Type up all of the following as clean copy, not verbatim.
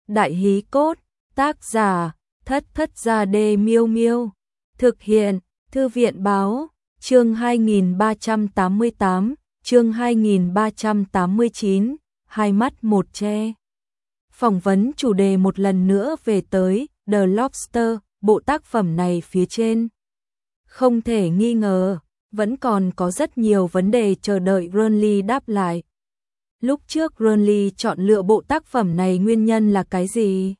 Đại hí cốt, tác giả, Thất Thất Gia Đê Miêu Miêu. Thực hiện, Thư viện báo, chương 2388, chương 2389, hai mắt một che. Phỏng vấn chủ đề một lần nữa về tới The Lobster, bộ tác phẩm này phía trên. Không thể nghi ngờ, vẫn còn có rất nhiều vấn đề chờ đợi Burnley đáp lại. Lúc trước Burnley chọn lựa bộ tác phẩm này nguyên nhân là cái gì?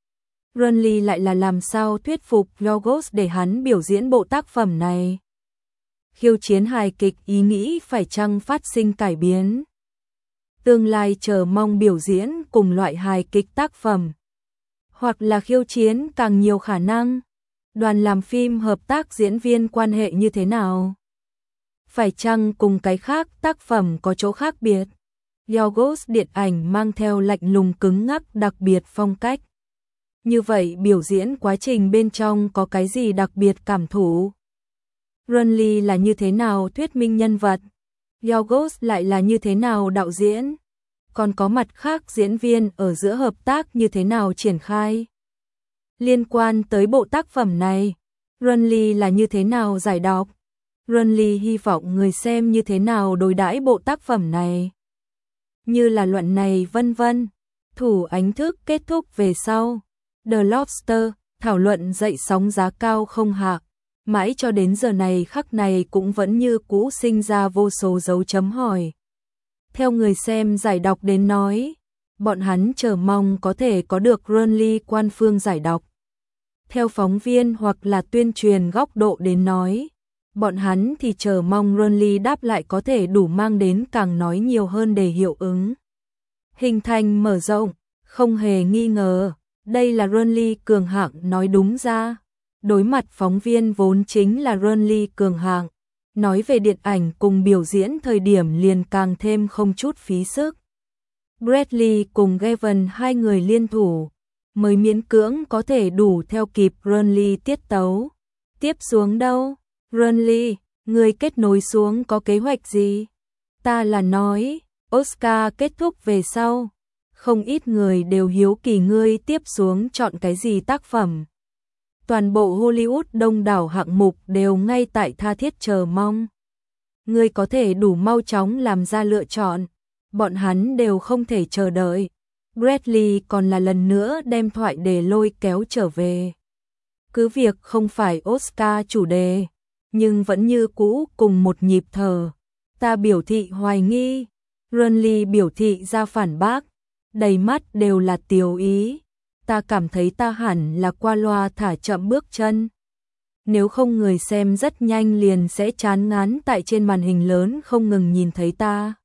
Burnley lại là làm sao thuyết phục Yorgos để hắn biểu diễn bộ tác phẩm này? Khiêu chiến hài kịch ý nghĩ phải chăng phát sinh cải biến? Tương lai chờ mong biểu diễn cùng loại hài kịch tác phẩm. Hoặc là khiêu chiến càng nhiều khả năng. Đoàn làm phim hợp tác diễn viên quan hệ như thế nào? Phải chăng cùng cái khác tác phẩm có chỗ khác biệt? Yorgos điện ảnh mang theo lạnh lùng cứng ngắc đặc biệt phong cách. Như vậy biểu diễn quá trình bên trong có cái gì đặc biệt cảm thụ? Burnley là như thế nào thuyết minh nhân vật? Yorgos lại là như thế nào đạo diễn? Còn có mặt khác diễn viên ở giữa hợp tác như thế nào triển khai? Liên quan tới bộ tác phẩm này, Burnley là như thế nào giải đọc? Burnley hy vọng người xem như thế nào đối đãi bộ tác phẩm này? Như là luận này vân vân. Thủ ánh thức kết thúc về sau. The Lobster, thảo luận dậy sóng giá cao không hạ. Mãi cho đến giờ này khắc này cũng vẫn như cũ sinh ra vô số dấu chấm hỏi. Theo người xem giải đọc đến nói, bọn hắn chờ mong có thể có được Burnley quan phương giải đọc. Theo phóng viên hoặc là tuyên truyền góc độ đến nói, bọn hắn thì chờ mong Burnley đáp lại có thể đủ mang đến càng nói nhiều hơn để hiệu ứng. Hình thành mở rộng, không hề nghi ngờ, đây là Burnley cường hạng nói đúng ra. Đối mặt phóng viên vốn chính là Burnley cường hạng, nói về điện ảnh cùng biểu diễn thời điểm liền càng thêm không chút phí sức. Bradley cùng Gavin hai người liên thủ, mới miễn cưỡng có thể đủ theo kịp Burnley tiết tấu. Tiếp xuống đâu? Burnley, người kết nối xuống có kế hoạch gì? Ta là nói, Oscar kết thúc về sau, không ít người đều hiếu kỳ ngươi tiếp xuống chọn cái gì tác phẩm. Toàn bộ Hollywood đông đảo hạng mục đều ngay tại tha thiết chờ mong. Ngươi có thể đủ mau chóng làm ra lựa chọn, bọn hắn đều không thể chờ đợi. Bradley còn là lần nữa đem thoại để lôi kéo trở về. Cứ việc không phải Oscar chủ đề, nhưng vẫn như cũ cùng một nhịp thở. Ta biểu thị hoài nghi, Burnley biểu thị ra phản bác, đầy mắt đều là tiều ý. Ta cảm thấy ta hẳn là qua loa thả chậm bước chân. Nếu không người xem rất nhanh liền sẽ chán ngán tại trên màn hình lớn không ngừng nhìn thấy ta.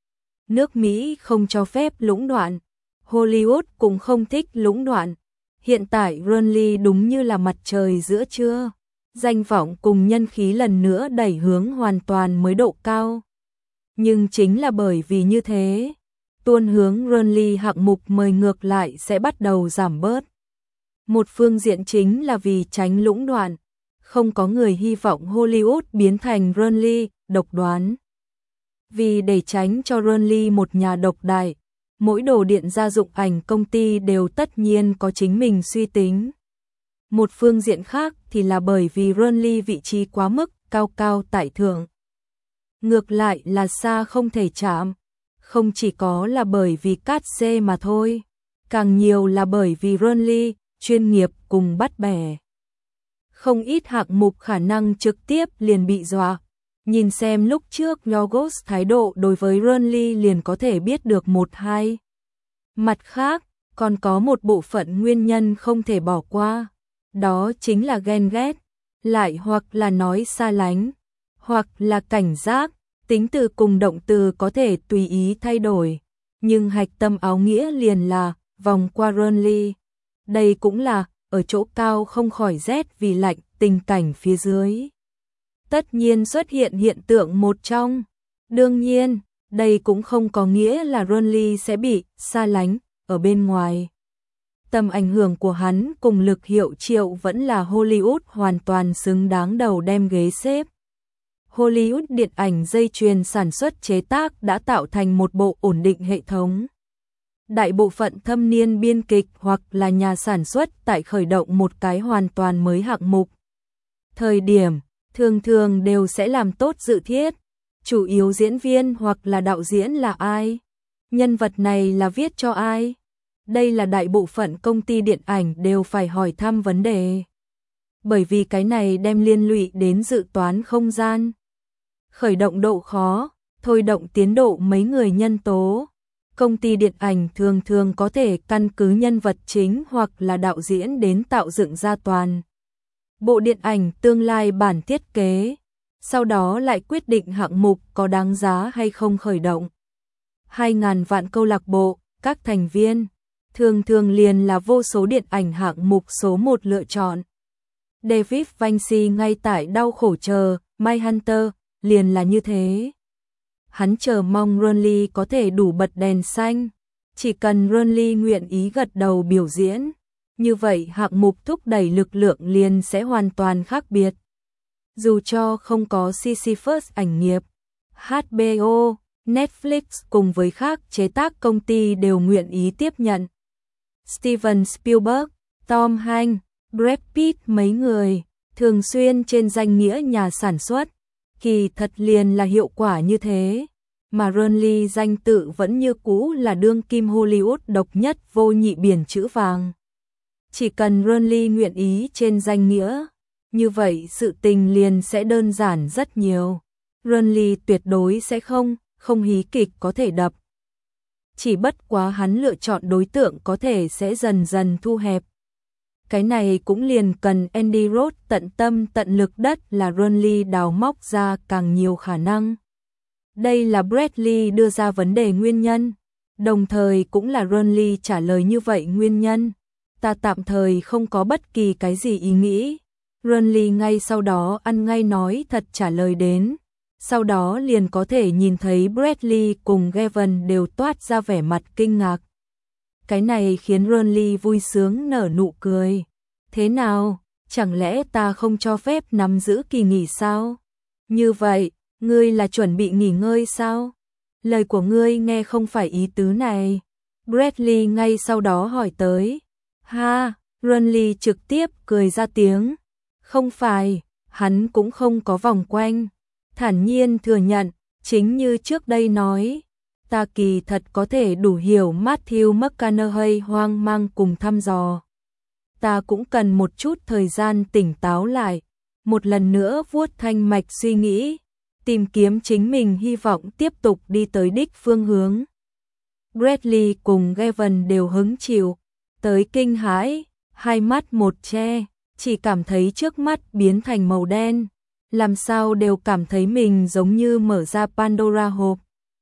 Nước Mỹ không cho phép lũng đoạn, Hollywood cũng không thích lũng đoạn. Hiện tại Burnley đúng như là mặt trời giữa trưa, danh vọng cùng nhân khí lần nữa đẩy hướng hoàn toàn mới độ cao. Nhưng chính là bởi vì như thế, tuôn hướng Burnley hạng mục mời ngược lại sẽ bắt đầu giảm bớt. Một phương diện chính là vì tránh lũng đoạn, không có người hy vọng Hollywood biến thành Burnley độc đoán. Vì để tránh cho Burnley một nhà độc đại, mỗi đồ điện gia dụng ảnh công ty đều tất nhiên có chính mình suy tính. Một phương diện khác thì là bởi vì Burnley vị trí quá mức cao cao tại thượng. Ngược lại là xa không thể chạm. Không chỉ có là bởi vì cát xê mà thôi, càng nhiều là bởi vì Burnley chuyên nghiệp cùng bắt bẻ. Không ít hạng mục khả năng trực tiếp liền bị dọa. Nhìn xem lúc trước Yorgos thái độ đối với Burnley liền có thể biết được một hai. Mặt khác, còn có một bộ phận nguyên nhân không thể bỏ qua. Đó chính là ghen ghét, lại hoặc là nói xa lánh, hoặc là cảnh giác. Tính từ cùng động từ có thể tùy ý thay đổi, nhưng hạch tâm áo nghĩa liền là vòng qua Burnley. Đây cũng là ở chỗ cao không khỏi rét vì lạnh tình cảnh phía dưới. Tất nhiên xuất hiện hiện tượng một trong. Đương nhiên, đây cũng không có nghĩa là Burnley sẽ bị xa lánh ở bên ngoài. Tầm ảnh hưởng của hắn cùng lực hiệu triệu vẫn là Hollywood hoàn toàn xứng đáng đầu đem ghế xếp. Hollywood điện ảnh dây chuyền sản xuất chế tác đã tạo thành một bộ ổn định hệ thống. đại bộ phận thâm niên biên kịch hoặc là nhà sản xuất tại khởi động một cái hoàn toàn mới hạng mục. Thời điểm, thường thường đều sẽ làm tốt dự thiết, chủ yếu diễn viên hoặc là đạo diễn là ai, nhân vật này là viết cho ai. Đây là đại bộ phận công ty điện ảnh đều phải hỏi thăm vấn đề. Bởi vì cái này đem liên lụy đến dự toán không gian, khởi động độ khó, thôi động tiến độ mấy người nhân tố. Công ty điện ảnh thường thường có thể căn cứ nhân vật chính hoặc là đạo diễn đến tạo dựng ra toàn bộ điện ảnh tương lai bản thiết kế, sau đó lại quyết định hạng mục có đáng giá hay không khởi động. 2.000 vạn câu lạc bộ, các thành viên, thường thường liền là vô số điện ảnh hạng mục số 1 lựa chọn. David Vinci ngay tại đau khổ chờ, Mindhunter, liền là như thế. Hắn chờ mong Ronly có thể đủ bật đèn xanh, chỉ cần Ronly nguyện ý gật đầu biểu diễn, như vậy hạng mục thúc đẩy lực lượng liền sẽ hoàn toàn khác biệt. Dù cho không có Sisyphus ảnh nghiệp, HBO, Netflix cùng với khác chế tác công ty đều nguyện ý tiếp nhận. Steven Spielberg, Tom Hanks, Brad Pitt mấy người, thường xuyên trên danh nghĩa nhà sản xuất, kỳ thật liền là hiệu quả như thế, mà Ronly danh tự vẫn như cũ là đương kim Hollywood độc nhất vô nhị biển chữ vàng. Chỉ cần Ronly nguyện ý trên danh nghĩa, như vậy sự tình liền sẽ đơn giản rất nhiều. Ronly tuyệt đối sẽ không hí kịch có thể đập. Chỉ bất quá hắn lựa chọn đối tượng có thể sẽ dần dần thu hẹp. Cái này cũng liền cần Andy Roth tận tâm tận lực đất là Ronly đào móc ra càng nhiều khả năng. Đây là Bradley đưa ra vấn đề nguyên nhân, đồng thời cũng là Ronly trả lời như vậy nguyên nhân. Ta tạm thời không có bất kỳ cái gì ý nghĩ. Ronly ngay sau đó ăn ngay nói thật trả lời đến. Sau đó liền có thể nhìn thấy Bradley cùng Gavin đều toát ra vẻ mặt kinh ngạc. Cái này khiến Ronly vui sướng nở nụ cười. Thế nào, chẳng lẽ ta không cho phép nắm giữ kỳ nghỉ sao? Như vậy, ngươi là chuẩn bị nghỉ ngơi sao? Lời của ngươi nghe không phải ý tứ này. Bradley ngay sau đó hỏi tới. Ha, Ronly trực tiếp cười ra tiếng. Không phải, hắn cũng không có vòng quanh. Thản nhiên thừa nhận, chính như trước đây nói. Ta kỳ thật có thể đủ hiểu Matthew McConaughey hoang mang cùng thăm dò. Ta cũng cần một chút thời gian tỉnh táo lại, một lần nữa vuốt thanh mạch suy nghĩ, tìm kiếm chính mình hy vọng tiếp tục đi tới đích phương hướng. Bradley cùng Gavin đều hứng chịu, tới kinh hãi, hai mắt một che, chỉ cảm thấy trước mắt biến thành màu đen, làm sao đều cảm thấy mình giống như mở ra Pandora hộp.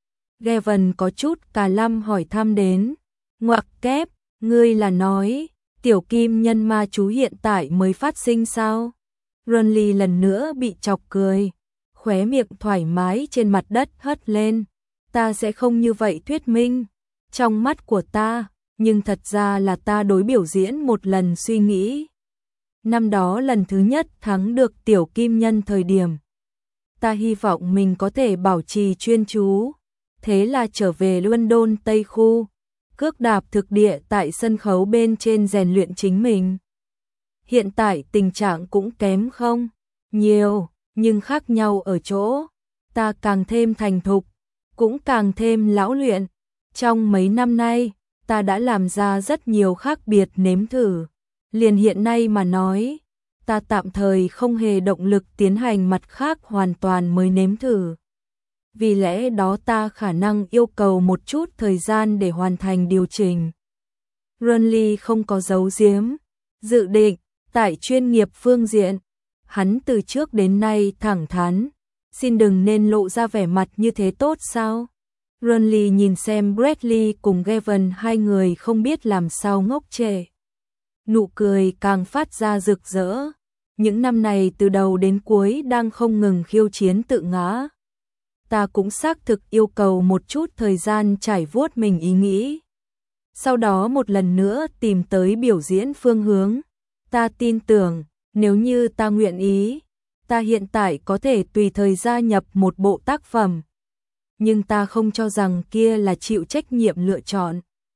Gavin có chút cà lăm hỏi thăm đến, ngoặc kép, ngươi là nói, tiểu kim nhân ma chú hiện tại mới phát sinh sao? Ronly lần nữa bị chọc cười, khóe miệng thoải mái trên mặt đất hất lên, ta sẽ không như vậy thuyết minh, trong mắt của ta, nhưng thật ra là ta đối biểu diễn một lần suy nghĩ. Năm đó lần thứ nhất thắng được tiểu kim nhân thời điểm, ta hy vọng mình có thể bảo trì chuyên chú, thế là trở về London Tây Khu, cước đạp thực địa tại sân khấu bên trên rèn luyện chính mình. Hiện tại tình trạng cũng kém không nhiều, nhưng khác nhau ở chỗ, ta càng thêm thành thục, cũng càng thêm lão luyện. Trong mấy năm nay, ta đã làm ra rất nhiều khác biệt nếm thử. Liền hiện nay mà nói, ta tạm thời không hề động lực tiến hành mặt khác hoàn toàn mới nếm thử. Vì lẽ đó ta khả năng yêu cầu một chút thời gian để hoàn thành điều chỉnh. Ronly không có giấu giếm, dự định, tại chuyên nghiệp phương diện, hắn từ trước đến nay thẳng thắn, xin đừng nên lộ ra vẻ mặt như thế tốt sao? Ronly nhìn xem Bradley cùng Gavin hai người không biết làm sao ngốc trệ. Nụ cười càng phát ra rực rỡ, những năm này từ đầu đến cuối đang không ngừng khiêu chiến tự ngã. Ta cũng xác thực yêu cầu một chút thời gian trải vuốt mình ý nghĩ. Sau đó một lần nữa tìm tới biểu diễn phương hướng. Ta tin tưởng, nếu như ta nguyện ý, ta hiện tại có thể tùy thời gia nhập một bộ tác phẩm. Nhưng ta không cho rằng kia là chịu trách nhiệm lựa chọn.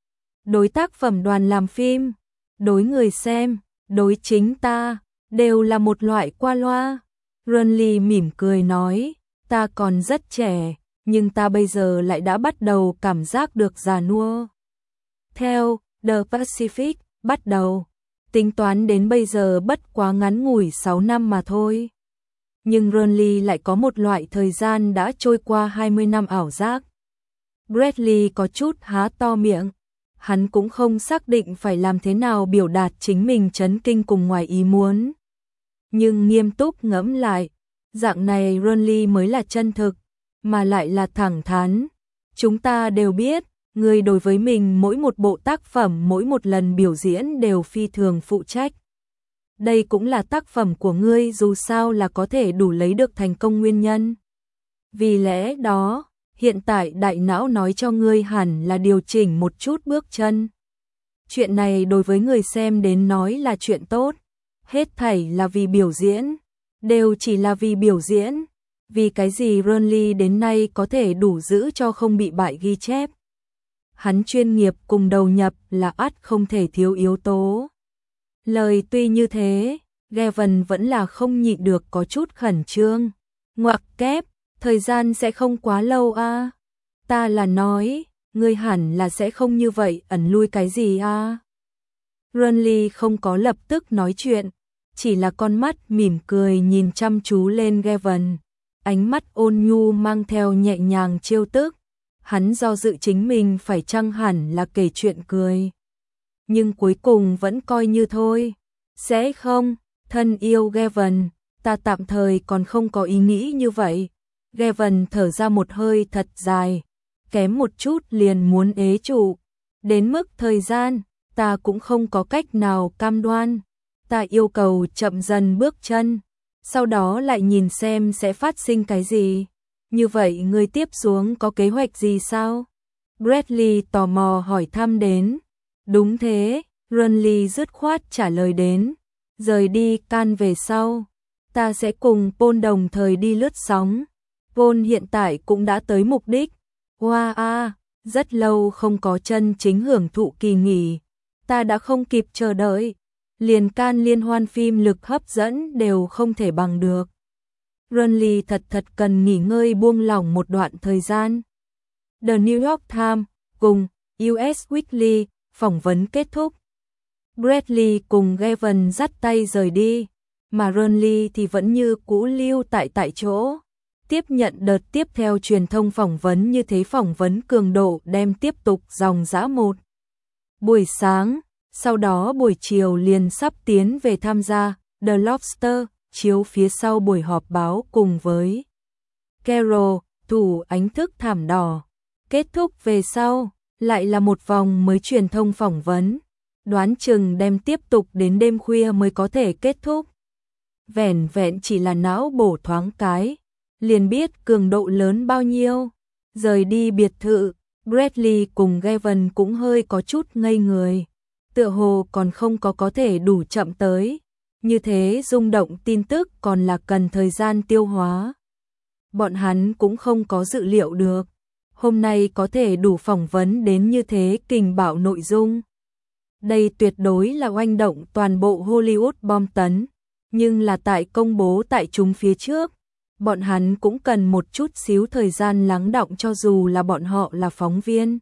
đối tác phẩm đoàn làm phim, đối người xem, đối chính ta, đều là một loại qua loa. Renly mỉm cười nói, ta còn rất trẻ, nhưng ta bây giờ lại đã bắt đầu cảm giác được già nua. Theo The Pacific, bắt đầu, tính toán đến bây giờ bất quá ngắn ngủi 6 năm mà thôi. Nhưng Renly lại có một loại thời gian đã trôi qua 20 năm ảo giác. Bradley có chút há to miệng, hắn cũng không xác định phải làm thế nào biểu đạt chính mình chấn kinh cùng ngoài ý muốn. Nhưng nghiêm túc ngẫm lại, dạng này Renly mới là chân thực, mà lại là thẳng thắn. Chúng ta đều biết, người đối với mình mỗi một bộ tác phẩm mỗi một lần biểu diễn đều phi thường phụ trách. Đây cũng là tác phẩm của ngươi dù sao là có thể đủ lấy được thành công nguyên nhân. Vì lẽ đó, hiện tại đại não nói cho ngươi hẳn là điều chỉnh một chút bước chân. Chuyện này đối với người xem đến nói là chuyện tốt. Hết thảy là vì biểu diễn, đều chỉ là vì biểu diễn. Vì cái gì Renly đến nay có thể đủ giữ cho không bị bại ghi chép. Hắn chuyên nghiệp cùng đầu nhập là ắt không thể thiếu yếu tố. Lời tuy như thế, Gavin vẫn là không nhịn được có chút khẩn trương. Ngoặc kép, thời gian sẽ không quá lâu a. Ta là nói, ngươi hẳn là sẽ không như vậy ẩn lui cái gì a. Renly không có lập tức nói chuyện, chỉ là con mắt mỉm cười nhìn chăm chú lên Gavin. Ánh mắt ôn nhu mang theo nhẹ nhàng trêu tức. Hắn do dự chính mình phải chăng hẳn là kể chuyện cười. Nhưng cuối cùng vẫn coi như thôi. Sẽ không, thân yêu Gavin, ta tạm thời còn không có ý nghĩ như vậy. Gavin thở ra một hơi thật dài, kém một chút liền muốn ế trụ. Đến mức thời gian, ta cũng không có cách nào cam đoan. Ta yêu cầu chậm dần bước chân, sau đó lại nhìn xem sẽ phát sinh cái gì. Như vậy người tiếp xuống có kế hoạch gì sao? Bradley tò mò hỏi thăm đến. Đúng thế, Renly dứt khoát trả lời đến. Rời đi Cannes về sau, ta sẽ cùng Paul đồng thời đi lướt sóng. Paul hiện tại cũng đã tới mục đích. Wow, rất lâu không có chân chính hưởng thụ kỳ nghỉ. Ta đã không kịp chờ đợi. Liền Cannes liên hoan phim lực hấp dẫn đều không thể bằng được. Renly thật cần nghỉ ngơi buông lỏng một đoạn thời gian. The New York Times cùng US Weekly phỏng vấn kết thúc. Bradley cùng Gavin dắt tay rời đi, mà Renly thì vẫn như cũ lưu tại chỗ. Tiếp nhận đợt tiếp theo truyền thông phỏng vấn, như thế phỏng vấn cường độ đem tiếp tục dòng dã một buổi sáng, sau đó buổi chiều liền sắp tiến về tham gia The Lobster chiếu phía sau buổi họp báo cùng với Carol, thủ ánh thức thảm đỏ. Kết thúc về sau, lại là một vòng mới truyền thông phỏng vấn. Đoán chừng đem tiếp tục đến đêm khuya mới có thể kết thúc. Vẻn vẹn chỉ là não bổ thoáng cái, liền biết cường độ lớn bao nhiêu. Rời đi biệt thự, Bradley cùng Gavin cũng hơi có chút ngây người. Tựa hồ còn không có thể đủ chậm tới. Như thế rung động tin tức còn là cần thời gian tiêu hóa. Bọn hắn cũng không có dự liệu được. Hôm nay có thể đủ phỏng vấn đến như thế kình bạo nội dung. Đây tuyệt đối là oanh động toàn bộ Hollywood bom tấn. Nhưng là tại công bố tại chúng phía trước, bọn hắn cũng cần một chút xíu thời gian lắng đọng cho dù là bọn họ là phóng viên.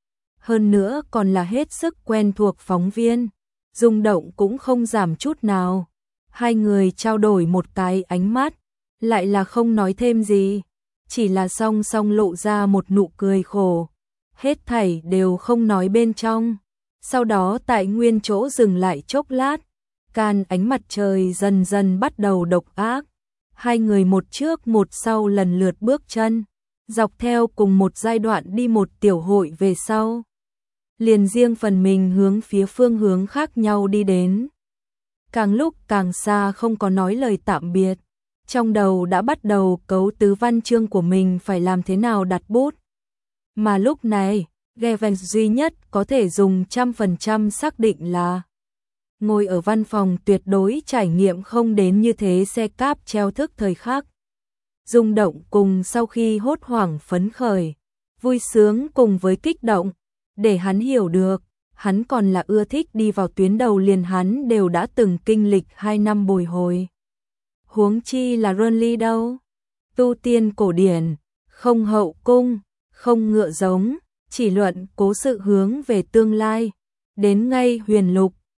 Hơn nữa còn là hết sức quen thuộc phóng viên. Rung động cũng không giảm chút nào. Hai người trao đổi một cái ánh mắt, lại là không nói thêm gì. Chỉ là song song lộ ra một nụ cười khổ. Hết thảy đều không nói bên trong. Sau đó tại nguyên chỗ dừng lại chốc lát. Cannes ánh mặt trời dần dần bắt đầu độc ác. Hai người một trước một sau lần lượt bước chân. Dọc theo cùng một giai đoạn đi một tiểu hội về sau. Liền riêng phần mình hướng phía phương hướng khác nhau đi đến. Càng lúc càng xa không có nói lời tạm biệt. Trong đầu đã bắt đầu cấu tứ văn chương của mình phải làm thế nào đặt bút. Mà lúc này, Gavin duy nhất có thể dùng 100% xác định là ngồi ở văn phòng tuyệt đối trải nghiệm không đến như thế xe cáp treo thức thời khắc. Rung động cùng sau khi hốt hoảng phấn khởi, vui sướng cùng với kích động, để hắn hiểu được, hắn còn là ưa thích đi vào tuyến đầu, liền hắn đều đã từng kinh lịch 2 năm bồi hồi. Huống chi là Renly đâu? Tu tiên cổ điển, không hậu cung, không ngựa giống, chỉ luận cố sự hướng về tương lai. Đến ngay huyền lục,